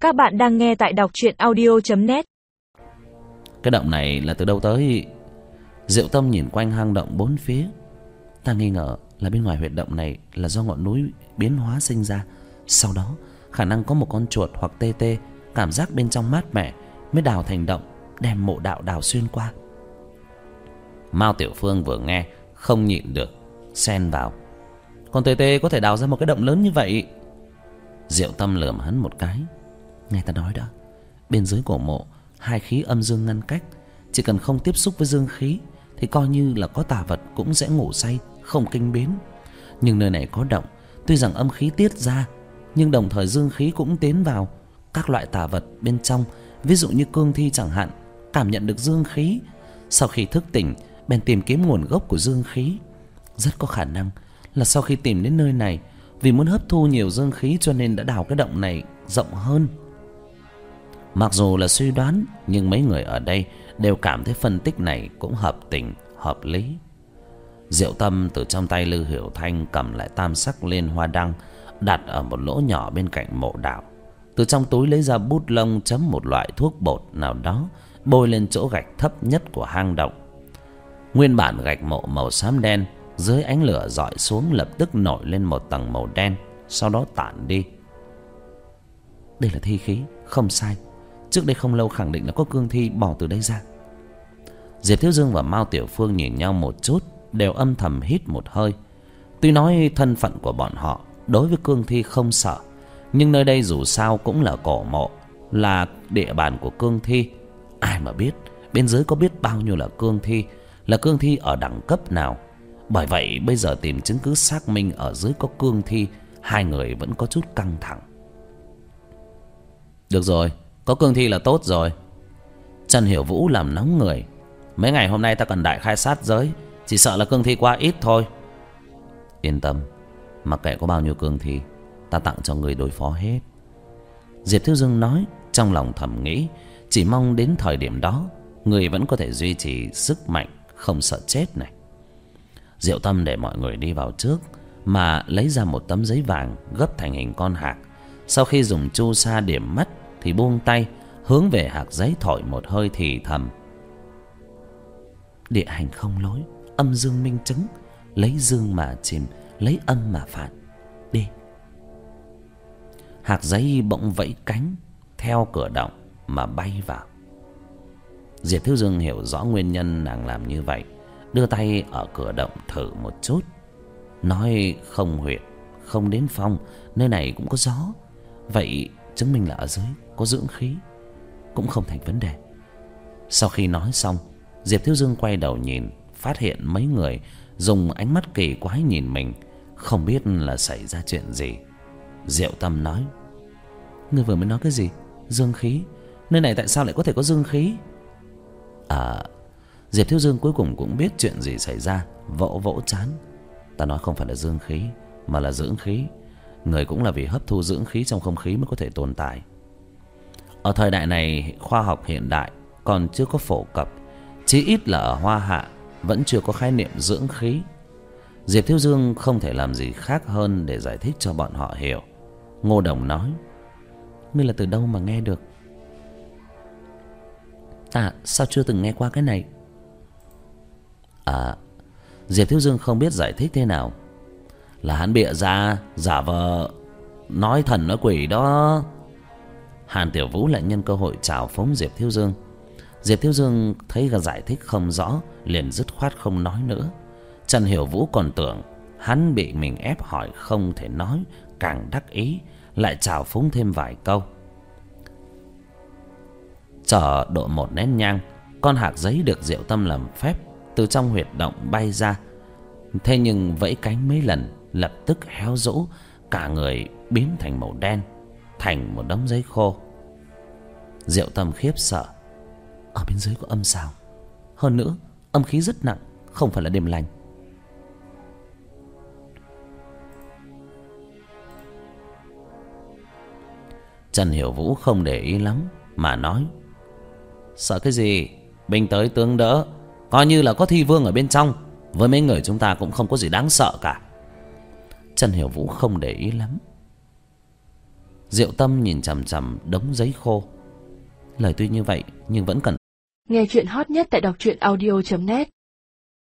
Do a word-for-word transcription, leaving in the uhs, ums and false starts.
Các bạn đang nghe tại đọc truyện audio chấm net. Cái động này là từ đâu tới? Diệu Tâm nhìn quanh hang động bốn phía. Ta nghi ngờ là bên ngoài huyệt động này là do ngọn núi biến hóa sinh ra. Sau đó khả năng có một con chuột hoặc tê tê cảm giác bên trong mát mẻ mới đào thành động, đem mộ đạo đào xuyên qua. Mao Tiểu Phương vừa nghe không nhịn được xen vào: con tê tê có thể đào ra một cái động lớn như vậy? Diệu Tâm lườm hắn một cái: nghe ta nói đã, bên dưới cổ mộ hai khí âm dương ngăn cách, chỉ cần không tiếp xúc với dương khí thì coi như là có tà vật cũng sẽ ngủ say, không kinh biến. Nhưng nơi này có động, tuy rằng âm khí tiết ra, nhưng đồng thời dương khí cũng tiến vào. Các loại tà vật bên trong, ví dụ như cương thi chẳng hạn, cảm nhận được dương khí, sau khi thức tỉnh bèn tìm kiếm nguồn gốc của dương khí. Rất có khả năng là sau khi tìm đến nơi này, vì muốn hấp thu nhiều dương khí cho nên đã đào cái động này rộng hơn. Mặc dù là suy đoán, nhưng mấy người ở đây đều cảm thấy phân tích này cũng hợp tình, hợp lý. Diệu Tâm từ trong tay Lư Hiểu Thanh cầm lại tam sắc liên hoa đăng, đặt ở một lỗ nhỏ bên cạnh mộ đạo. Từ trong túi lấy ra bút lông chấm một loại thuốc bột nào đó, bôi lên chỗ gạch thấp nhất của hang động. Nguyên bản gạch mộ màu xám đen dưới ánh lửa rọi xuống lập tức nổi lên một tầng màu đen, sau đó tản đi. Đây là thi khí, không sai. Trước đây không lâu khẳng định là có cương thi bỏ từ đây ra. Diệp Thiếu Dương và Mao Tiểu Phương nhìn nhau một chút, đều âm thầm hít một hơi. Tuy nói thân phận của bọn họ đối với cương thi không sợ, nhưng nơi đây dù sao cũng là cổ mộ, là địa bàn của cương thi. Ai mà biết bên dưới có biết bao nhiêu là cương thi, là cương thi ở đẳng cấp nào. Bởi vậy bây giờ tìm chứng cứ xác minh ở dưới có cương thi, hai người vẫn có chút căng thẳng. Được rồi, có cương thi là tốt rồi. Trần Hiểu Vũ làm nóng người: mấy ngày hôm nay ta cần đại khai sát giới, chỉ sợ là cương thi quá ít thôi. Yên tâm, mặc kệ có bao nhiêu cương thi, ta tặng cho người đối phó hết. Diệp Thiếu Dương nói, trong lòng thầm nghĩ chỉ mong đến thời điểm đó người vẫn có thể duy trì sức mạnh, không sợ chết này. Diệu Tâm để mọi người đi vào trước, mà lấy ra một tấm giấy vàng gấp thành hình con hạc. Sau khi dùng chu sa điểm mắt thì buông tay, hướng về hạc giấy thổi một hơi thì thầm: địa hành không lối, âm dương minh chứng, lấy dương mà chìm, lấy âm mà phản. Đi. Hạc giấy bỗng vẫy cánh theo cửa động mà bay vào. Diệp Thiếu Dương hiểu rõ nguyên nhân nàng làm như vậy, đưa tay ở cửa động thử một chút, nói không huyệt, không đến phong, nơi này cũng có gió, vậy chứng minh là ở dưới có dưỡng khí, cũng không thành vấn đề. Sau khi nói xong, Diệp Thiếu Dương quay đầu nhìn, phát hiện mấy người dùng ánh mắt kỳ quái nhìn mình, không biết là xảy ra chuyện gì. Diệu Tâm nói: ngươi vừa mới nói cái gì? Dương khí? Nơi này tại sao lại có thể có dương khí? À, Diệp Thiếu Dương cuối cùng cũng biết chuyện gì xảy ra, vỗ vỗ trán: ta nói không phải là dương khí, mà là dưỡng khí. Người cũng là vì hấp thu dưỡng khí trong không khí mới có thể tồn tại. Ở thời đại này, khoa học hiện đại còn chưa có phổ cập, chí ít là ở Hoa Hạ vẫn chưa có khái niệm dưỡng khí. Diệp Thiếu Dương không thể làm gì khác hơn để giải thích cho bọn họ hiểu. Ngô Đồng nói: ngươi là từ đâu mà nghe được? Ta sao chưa từng nghe qua cái này? À, Diệp Thiếu Dương không biết giải thích thế nào. Là hắn bịa ra, giả vờ nói thần nói quỷ đó. Hàn Tiểu Vũ lại nhân cơ hội chào phúng Diệp Thiếu Dương. Diệp Thiếu Dương thấy là giải thích không rõ, liền dứt khoát không nói nữa. Trần Hiểu Vũ còn tưởng hắn bị mình ép hỏi không thể nói, càng đắc ý, lại chào phúng thêm vài câu. Chờ độ một nén nhang, con hạc giấy được Diệu Tâm làm phép từ trong huyệt động bay ra. Thế nhưng vẫy cánh mấy lần, lập tức héo rũ, cả người biến thành màu đen, thành một đống giấy khô. Diệu Tâm khiếp sợ: ở bên dưới có âm sao? Hơn nữa âm khí rất nặng, không phải là điềm lành. Trần Hiểu Vũ không để ý lắm mà nói: sợ cái gì? Binh tới tướng đỡ, coi như là có thi vương ở bên trong, với mấy người chúng ta cũng không có gì đáng sợ cả. Trần Hiểu Vũ không để ý lắm. Diệu Tâm nhìn chằm chằm đống giấy khô. Lời tuy như vậy nhưng vẫn cẩn. Nghe chuyện hot nhất tại đọc truyện audio chấm net.